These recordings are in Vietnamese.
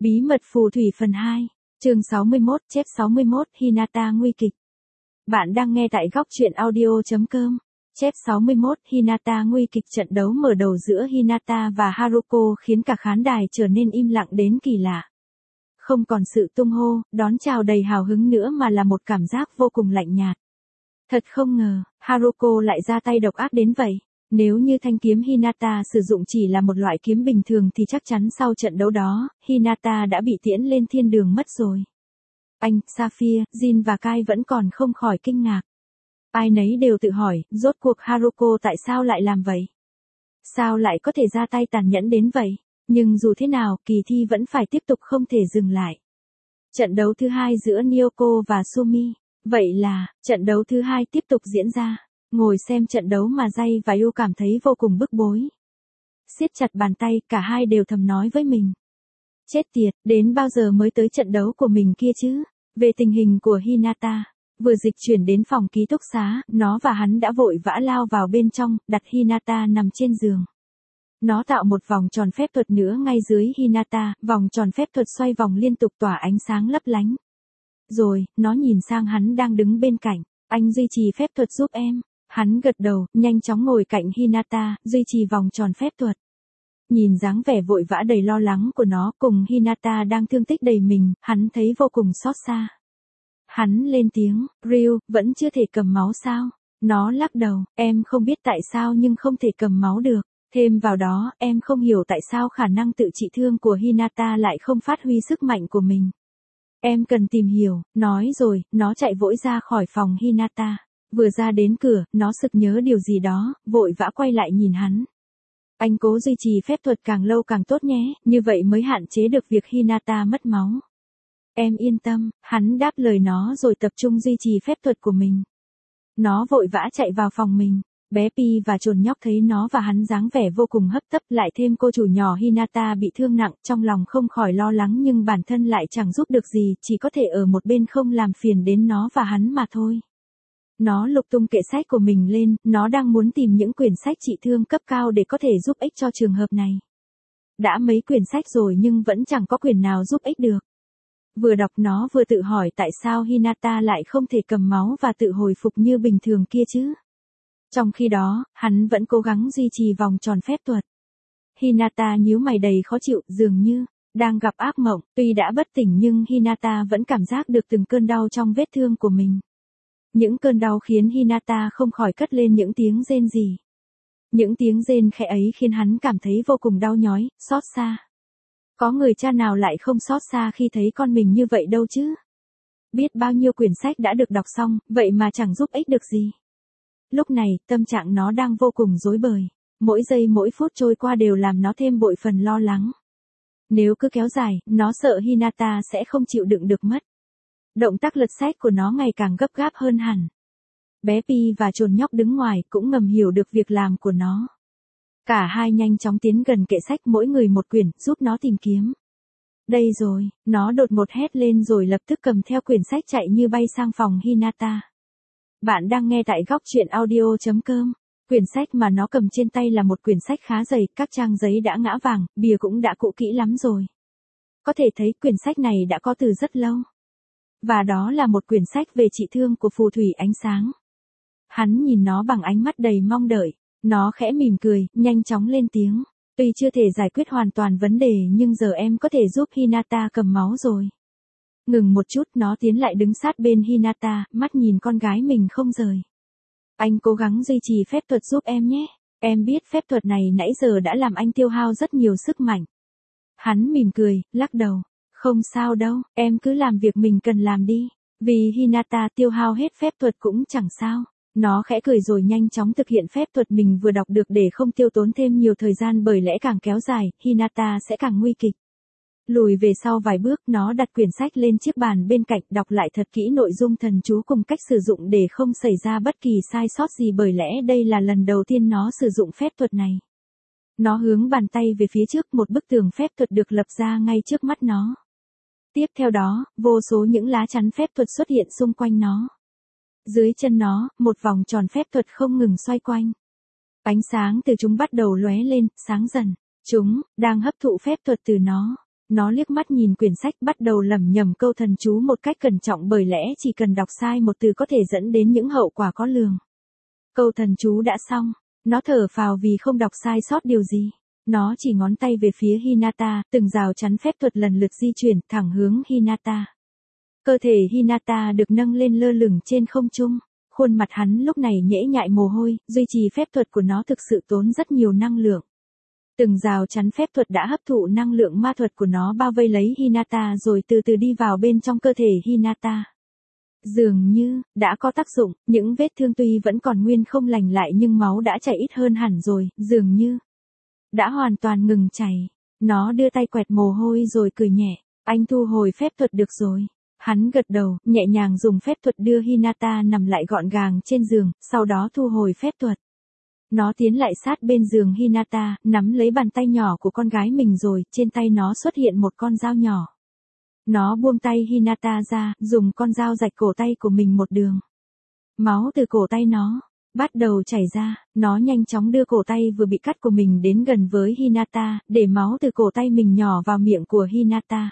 Bí mật phù thủy phần 2, chương 61, chép 61, Hinata nguy kịch. Bạn đang nghe tại góc truyện audio.com. Chép 61, Hinata nguy kịch. Trận đấu mở đầu giữa Hinata và Haruko khiến cả khán đài trở nên im lặng đến kỳ lạ. Không còn sự tung hô, đón chào đầy hào hứng nữa mà là một cảm giác vô cùng lạnh nhạt. Thật không ngờ, Haruko lại ra tay độc ác đến vậy. Nếu như thanh kiếm Hinata sử dụng chỉ là một loại kiếm bình thường thì chắc chắn sau trận đấu đó, Hinata đã bị tiễn lên thiên đường mất rồi. Anh, Sapphire, Jin và Kai vẫn còn không khỏi kinh ngạc. Ai nấy đều tự hỏi, rốt cuộc Haruko tại sao lại làm vậy? Sao lại có thể ra tay tàn nhẫn đến vậy? Nhưng dù thế nào, kỳ thi vẫn phải tiếp tục không thể dừng lại. Trận đấu thứ hai giữa Nyoko và Sumi. Vậy là, trận đấu thứ hai tiếp tục diễn ra. Ngồi xem trận đấu mà Jay và Yu cảm thấy vô cùng bức bối. Siết chặt bàn tay, cả hai đều thầm nói với mình. Chết tiệt, đến bao giờ mới tới trận đấu của mình kia chứ? Về tình hình của Hinata, vừa dịch chuyển đến phòng ký túc xá, nó và hắn đã vội vã lao vào bên trong, đặt Hinata nằm trên giường. Nó tạo một vòng tròn phép thuật nữa ngay dưới Hinata, vòng tròn phép thuật xoay vòng liên tục tỏa ánh sáng lấp lánh. Rồi, nó nhìn sang hắn đang đứng bên cạnh, anh duy trì phép thuật giúp em. Hắn gật đầu, nhanh chóng ngồi cạnh Hinata, duy trì vòng tròn phép thuật. Nhìn dáng vẻ vội vã đầy lo lắng của nó cùng Hinata đang thương tích đầy mình, hắn thấy vô cùng xót xa. Hắn lên tiếng, Ryu, vẫn chưa thể cầm máu sao? Nó lắc đầu, em không biết tại sao nhưng không thể cầm máu được. Thêm vào đó, em không hiểu tại sao khả năng tự trị thương của Hinata lại không phát huy sức mạnh của mình. Em cần tìm hiểu, nói rồi, nó chạy vội ra khỏi phòng Hinata. Vừa ra đến cửa, nó sực nhớ điều gì đó, vội vã quay lại nhìn hắn. Anh cố duy trì phép thuật càng lâu càng tốt nhé, như vậy mới hạn chế được việc Hinata mất máu. Em yên tâm, hắn đáp lời nó rồi tập trung duy trì phép thuật của mình. Nó vội vã chạy vào phòng mình. Bé Pi và chồn nhóc thấy nó và hắn dáng vẻ vô cùng hấp tấp, lại thêm cô chủ nhỏ Hinata bị thương nặng, trong lòng không khỏi lo lắng nhưng bản thân lại chẳng giúp được gì, chỉ có thể ở một bên không làm phiền đến nó và hắn mà thôi. Nó lục tung kệ sách của mình lên, nó đang muốn tìm những quyển sách trị thương cấp cao để có thể giúp ích cho trường hợp này. Đã mấy quyển sách rồi nhưng vẫn chẳng có quyển nào giúp ích được. Vừa đọc nó vừa tự hỏi tại sao Hinata lại không thể cầm máu và tự hồi phục như bình thường kia chứ. Trong khi đó, hắn vẫn cố gắng duy trì vòng tròn phép thuật. Hinata nhíu mày đầy khó chịu, dường như đang gặp ác mộng, tuy đã bất tỉnh nhưng Hinata vẫn cảm giác được từng cơn đau trong vết thương của mình. Những cơn đau khiến Hinata không khỏi cất lên những tiếng rên rỉ. Những tiếng rên khẽ ấy khiến hắn cảm thấy vô cùng đau nhói, xót xa. Có người cha nào lại không xót xa khi thấy con mình như vậy đâu chứ? Biết bao nhiêu quyển sách đã được đọc xong, vậy mà chẳng giúp ích được gì. Lúc này, tâm trạng nó đang vô cùng rối bời. Mỗi giây mỗi phút trôi qua đều làm nó thêm bội phần lo lắng. Nếu cứ kéo dài, nó sợ Hinata sẽ không chịu đựng được mất. Động tác lật sách của nó ngày càng gấp gáp hơn hẳn. Bé Pi và chồn nhóc đứng ngoài cũng ngầm hiểu được việc làm của nó. Cả hai nhanh chóng tiến gần kệ sách mỗi người một quyển, giúp nó tìm kiếm. Đây rồi, nó đột ngột hét lên rồi lập tức cầm theo quyển sách chạy như bay sang phòng Hinata. Bạn đang nghe tại góc truyện audio.com. Quyển sách mà nó cầm trên tay là một quyển sách khá dày, các trang giấy đã ngã vàng, bìa cũng đã cũ kỹ lắm rồi. Có thể thấy quyển sách này đã có từ rất lâu. Và đó là một quyển sách về trị thương của phù thủy ánh sáng. Hắn nhìn nó bằng ánh mắt đầy mong đợi. Nó khẽ mỉm cười, nhanh chóng lên tiếng. Tuy chưa thể giải quyết hoàn toàn vấn đề nhưng giờ em có thể giúp Hinata cầm máu rồi. Ngừng một chút, nó tiến lại đứng sát bên Hinata, mắt nhìn con gái mình không rời. Anh cố gắng duy trì phép thuật giúp em nhé. Em biết phép thuật này nãy giờ đã làm anh tiêu hao rất nhiều sức mạnh. Hắn mỉm cười, lắc đầu. Không sao đâu, em cứ làm việc mình cần làm đi. Vì Hinata tiêu hao hết phép thuật cũng chẳng sao. Nó khẽ cười rồi nhanh chóng thực hiện phép thuật mình vừa đọc được để không tiêu tốn thêm nhiều thời gian bởi lẽ càng kéo dài, Hinata sẽ càng nguy kịch. Lùi về sau vài bước, nó đặt quyển sách lên chiếc bàn bên cạnh, đọc lại thật kỹ nội dung thần chú cùng cách sử dụng để không xảy ra bất kỳ sai sót gì bởi lẽ đây là lần đầu tiên nó sử dụng phép thuật này. Nó hướng bàn tay về phía trước, một bức tường phép thuật được lập ra ngay trước mắt nó. Tiếp theo đó, vô số những lá chắn phép thuật xuất hiện xung quanh nó. Dưới chân nó, một vòng tròn phép thuật không ngừng xoay quanh. Ánh sáng từ chúng bắt đầu lóe lên, sáng dần. Chúng đang hấp thụ phép thuật từ nó. Nó liếc mắt nhìn quyển sách bắt đầu lẩm nhẩm câu thần chú một cách cẩn trọng bởi lẽ chỉ cần đọc sai một từ có thể dẫn đến những hậu quả khó lường. Câu thần chú đã xong, nó thở phào vì không đọc sai sót điều gì. Nó chỉ ngón tay về phía Hinata, từng rào chắn phép thuật lần lượt di chuyển thẳng hướng Hinata. Cơ thể Hinata được nâng lên lơ lửng trên không trung. Khuôn mặt hắn lúc này nhễ nhại mồ hôi, duy trì phép thuật của nó thực sự tốn rất nhiều năng lượng. Từng rào chắn phép thuật đã hấp thụ năng lượng ma thuật của nó bao vây lấy Hinata rồi từ từ đi vào bên trong cơ thể Hinata. Dường như, đã có tác dụng, những vết thương tuy vẫn còn nguyên không lành lại nhưng máu đã chảy ít hơn hẳn rồi, dường như đã hoàn toàn ngừng chảy. Nó đưa tay quẹt mồ hôi rồi cười nhẹ, anh thu hồi phép thuật được rồi. Hắn gật đầu, nhẹ nhàng dùng phép thuật đưa Hinata nằm lại gọn gàng trên giường, sau đó thu hồi phép thuật. Nó tiến lại sát bên giường Hinata, nắm lấy bàn tay nhỏ của con gái mình rồi, trên tay nó xuất hiện một con dao nhỏ. Nó buông tay Hinata ra, dùng con dao rạch cổ tay của mình một đường. Máu từ cổ tay nó bắt đầu chảy ra, nó nhanh chóng đưa cổ tay vừa bị cắt của mình đến gần với Hinata, để máu từ cổ tay mình nhỏ vào miệng của Hinata.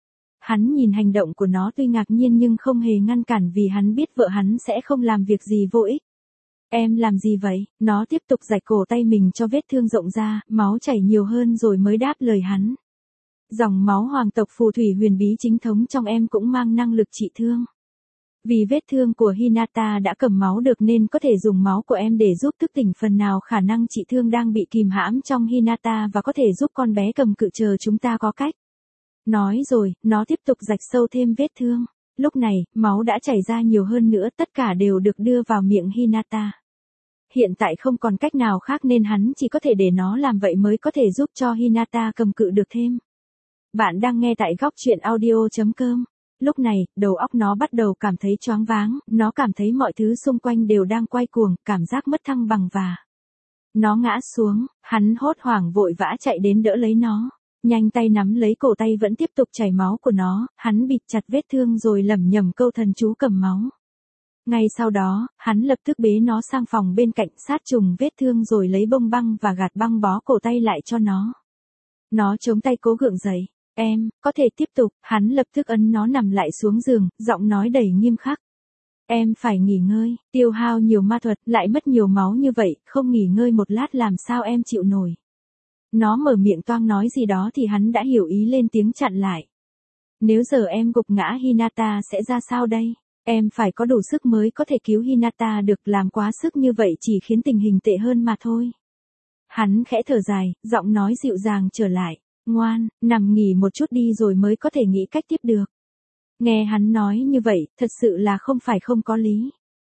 Hắn nhìn hành động của nó tuy ngạc nhiên nhưng không hề ngăn cản vì hắn biết vợ hắn sẽ không làm việc gì vô ích. Em làm gì vậy? Nó tiếp tục rạch cổ tay mình cho vết thương rộng ra, máu chảy nhiều hơn rồi mới đáp lời hắn. Dòng máu hoàng tộc phù thủy huyền bí chính thống trong em cũng mang năng lực trị thương. Vì vết thương của Hinata đã cầm máu được nên có thể dùng máu của em để giúp thức tỉnh phần nào khả năng trị thương đang bị kìm hãm trong Hinata và có thể giúp con bé cầm cự chờ chúng ta có cách. Nói rồi, nó tiếp tục rạch sâu thêm vết thương. Lúc này, máu đã chảy ra nhiều hơn nữa, tất cả đều được đưa vào miệng Hinata. Hiện tại không còn cách nào khác nên hắn chỉ có thể để nó làm vậy mới có thể giúp cho Hinata cầm cự được thêm. Bạn đang nghe tại góc truyện audio.com. Lúc này, đầu óc nó bắt đầu cảm thấy choáng váng, nó cảm thấy mọi thứ xung quanh đều đang quay cuồng, cảm giác mất thăng bằng và nó ngã xuống, hắn hốt hoảng vội vã chạy đến đỡ lấy nó. Nhanh tay nắm lấy cổ tay vẫn tiếp tục chảy máu của nó, hắn bịt chặt vết thương rồi lẩm nhẩm câu thần chú cầm máu. Ngay sau đó, hắn lập tức bế nó sang phòng bên cạnh sát trùng vết thương rồi lấy bông băng và gạt băng bó cổ tay lại cho nó. Nó chống tay cố gượng dậy. Em, có thể tiếp tục, hắn lập tức ấn nó nằm lại xuống giường, giọng nói đầy nghiêm khắc. Em phải nghỉ ngơi, tiêu hao nhiều ma thuật, lại mất nhiều máu như vậy, không nghỉ ngơi một lát làm sao em chịu nổi. Nó mở miệng toang nói gì đó thì hắn đã hiểu ý lên tiếng chặn lại. Nếu giờ em gục ngã Hinata sẽ ra sao đây? Em phải có đủ sức mới có thể cứu Hinata được, làm quá sức như vậy chỉ khiến tình hình tệ hơn mà thôi. Hắn khẽ thở dài, giọng nói dịu dàng trở lại. Ngoan, nằm nghỉ một chút đi rồi mới có thể nghĩ cách tiếp được. Nghe hắn nói như vậy, thật sự là không phải không có lý.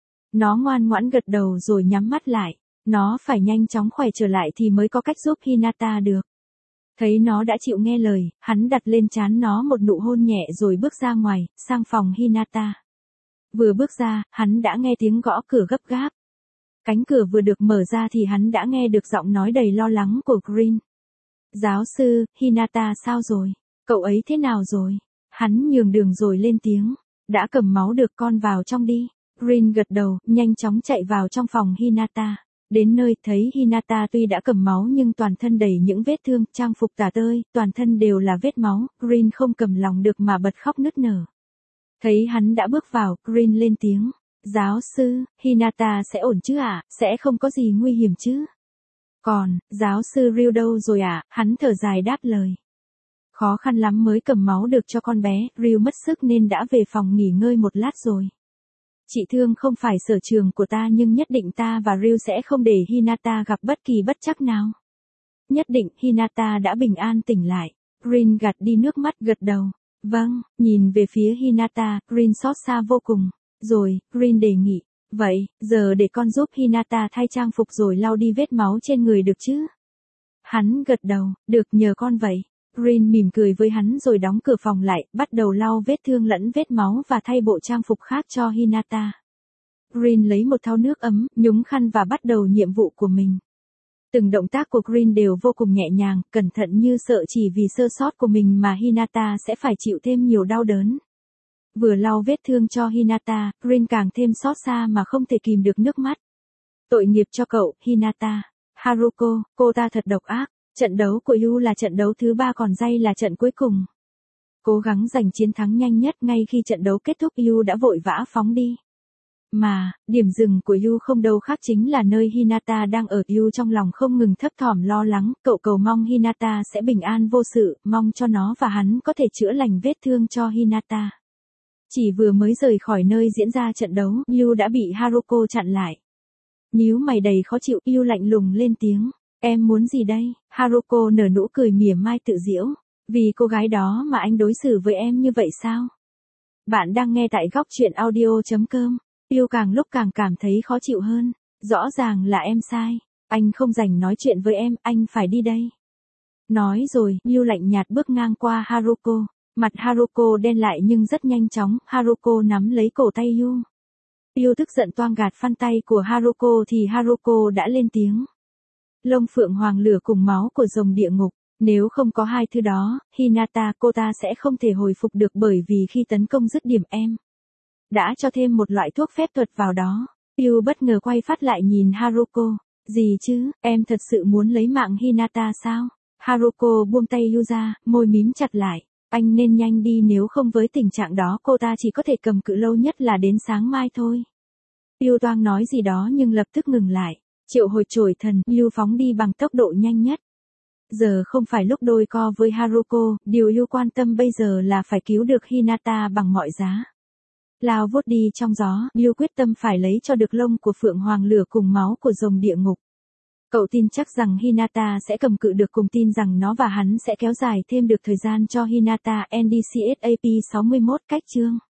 Nó ngoan ngoãn gật đầu rồi nhắm mắt lại. Nó phải nhanh chóng khỏe trở lại thì mới có cách giúp Hinata được. Thấy nó đã chịu nghe lời, hắn đặt lên trán nó một nụ hôn nhẹ rồi bước ra ngoài, sang phòng Hinata. Vừa bước ra, hắn đã nghe tiếng gõ cửa gấp gáp. Cánh cửa vừa được mở ra thì hắn đã nghe được giọng nói đầy lo lắng của Green. Giáo sư, Hinata sao rồi? Cậu ấy thế nào rồi? Hắn nhường đường rồi lên tiếng. Đã cầm máu được, con vào trong đi. Green gật đầu, nhanh chóng chạy vào trong phòng Hinata. Đến nơi thấy Hinata tuy đã cầm máu nhưng toàn thân đầy những vết thương, trang phục tả tơi, toàn thân đều là vết máu. Green không cầm lòng được mà bật khóc nức nở. Thấy hắn đã bước vào, Green lên tiếng. Giáo sư, Hinata sẽ ổn chứ ạ, sẽ không có gì nguy hiểm chứ? Còn, giáo sư Ryu đâu rồi ạ? Hắn thở dài đáp lời. Khó khăn lắm mới cầm máu được cho con bé, Ryu mất sức nên đã về phòng nghỉ ngơi một lát rồi. Trị thương không phải sở trường của ta nhưng nhất định ta và Ryu sẽ không để Hinata gặp bất kỳ bất trắc nào. Nhất định Hinata đã bình an tỉnh lại. Green gạt đi nước mắt gật đầu. Vâng, nhìn về phía Hinata, Green xót xa vô cùng. Rồi, Green đề nghị. Vậy, giờ để con giúp Hinata thay trang phục rồi lau đi vết máu trên người được chứ? Hắn gật đầu, được nhờ con vậy. Green mỉm cười với hắn rồi đóng cửa phòng lại, bắt đầu lau vết thương lẫn vết máu và thay bộ trang phục khác cho Hinata. Green lấy một thau nước ấm, nhúng khăn và bắt đầu nhiệm vụ của mình. Từng động tác của Green đều vô cùng nhẹ nhàng, cẩn thận như sợ chỉ vì sơ sót của mình mà Hinata sẽ phải chịu thêm nhiều đau đớn. Vừa lau vết thương cho Hinata, Green càng thêm xót xa mà không thể kìm được nước mắt. Tội nghiệp cho cậu, Hinata. Haruko, cô ta thật độc ác. Trận đấu của Yu là trận đấu thứ 3 còn Jay là trận cuối cùng. Cố gắng giành chiến thắng nhanh nhất. Ngay khi trận đấu kết thúc, Yu đã vội vã phóng đi. Mà, điểm dừng của Yu không đâu khác chính là nơi Hinata đang ở. Yu trong lòng không ngừng thấp thỏm lo lắng, cậu cầu mong Hinata sẽ bình an vô sự, mong cho nó và hắn có thể chữa lành vết thương cho Hinata. Chỉ vừa mới rời khỏi nơi diễn ra trận đấu, Yu đã bị Haruko chặn lại. Nhíu mày đầy khó chịu, Yu lạnh lùng lên tiếng. Em muốn gì đây? Haruko nở nụ cười mỉa mai tự giễu. Vì cô gái đó mà anh đối xử với em như vậy sao? Bạn đang nghe tại góc truyện audio.com. Yu càng lúc càng cảm thấy khó chịu hơn. Rõ ràng là em sai. Anh không rảnh nói chuyện với em, anh phải đi đây. Nói rồi, Yu lạnh nhạt bước ngang qua Haruko. Mặt Haruko đen lại nhưng rất nhanh chóng, Haruko nắm lấy cổ tay Yu. Yu tức giận toang gạt phăn tay của Haruko thì Haruko đã lên tiếng. Lông phượng hoàng lửa cùng máu của rồng địa ngục. Nếu không có hai thứ đó, Hinata cô ta sẽ không thể hồi phục được bởi vì khi tấn công dứt điểm em đã cho thêm một loại thuốc phép thuật vào đó. Yu bất ngờ quay phát lại nhìn Haruko. Gì chứ, em thật sự muốn lấy mạng Hinata sao? Haruko buông tay Yu ra, môi mím chặt lại. Anh nên nhanh đi, nếu không với tình trạng đó cô ta chỉ có thể cầm cự lâu nhất là đến sáng mai thôi. Yu toang nói gì đó nhưng lập tức ngừng lại. Triệu hồi chổi thần, Yu phóng đi bằng tốc độ nhanh nhất. Giờ không phải lúc đôi co với Haruko, điều Yu quan tâm bây giờ là phải cứu được Hinata bằng mọi giá. Lao vút đi trong gió, Yu quyết tâm phải lấy cho được lông của phượng hoàng lửa cùng máu của rồng địa ngục. Cậu tin chắc rằng Hinata sẽ cầm cự được, cùng tin rằng nó và hắn sẽ kéo dài thêm được thời gian cho Hinata. NDCSAP 61 cách chương.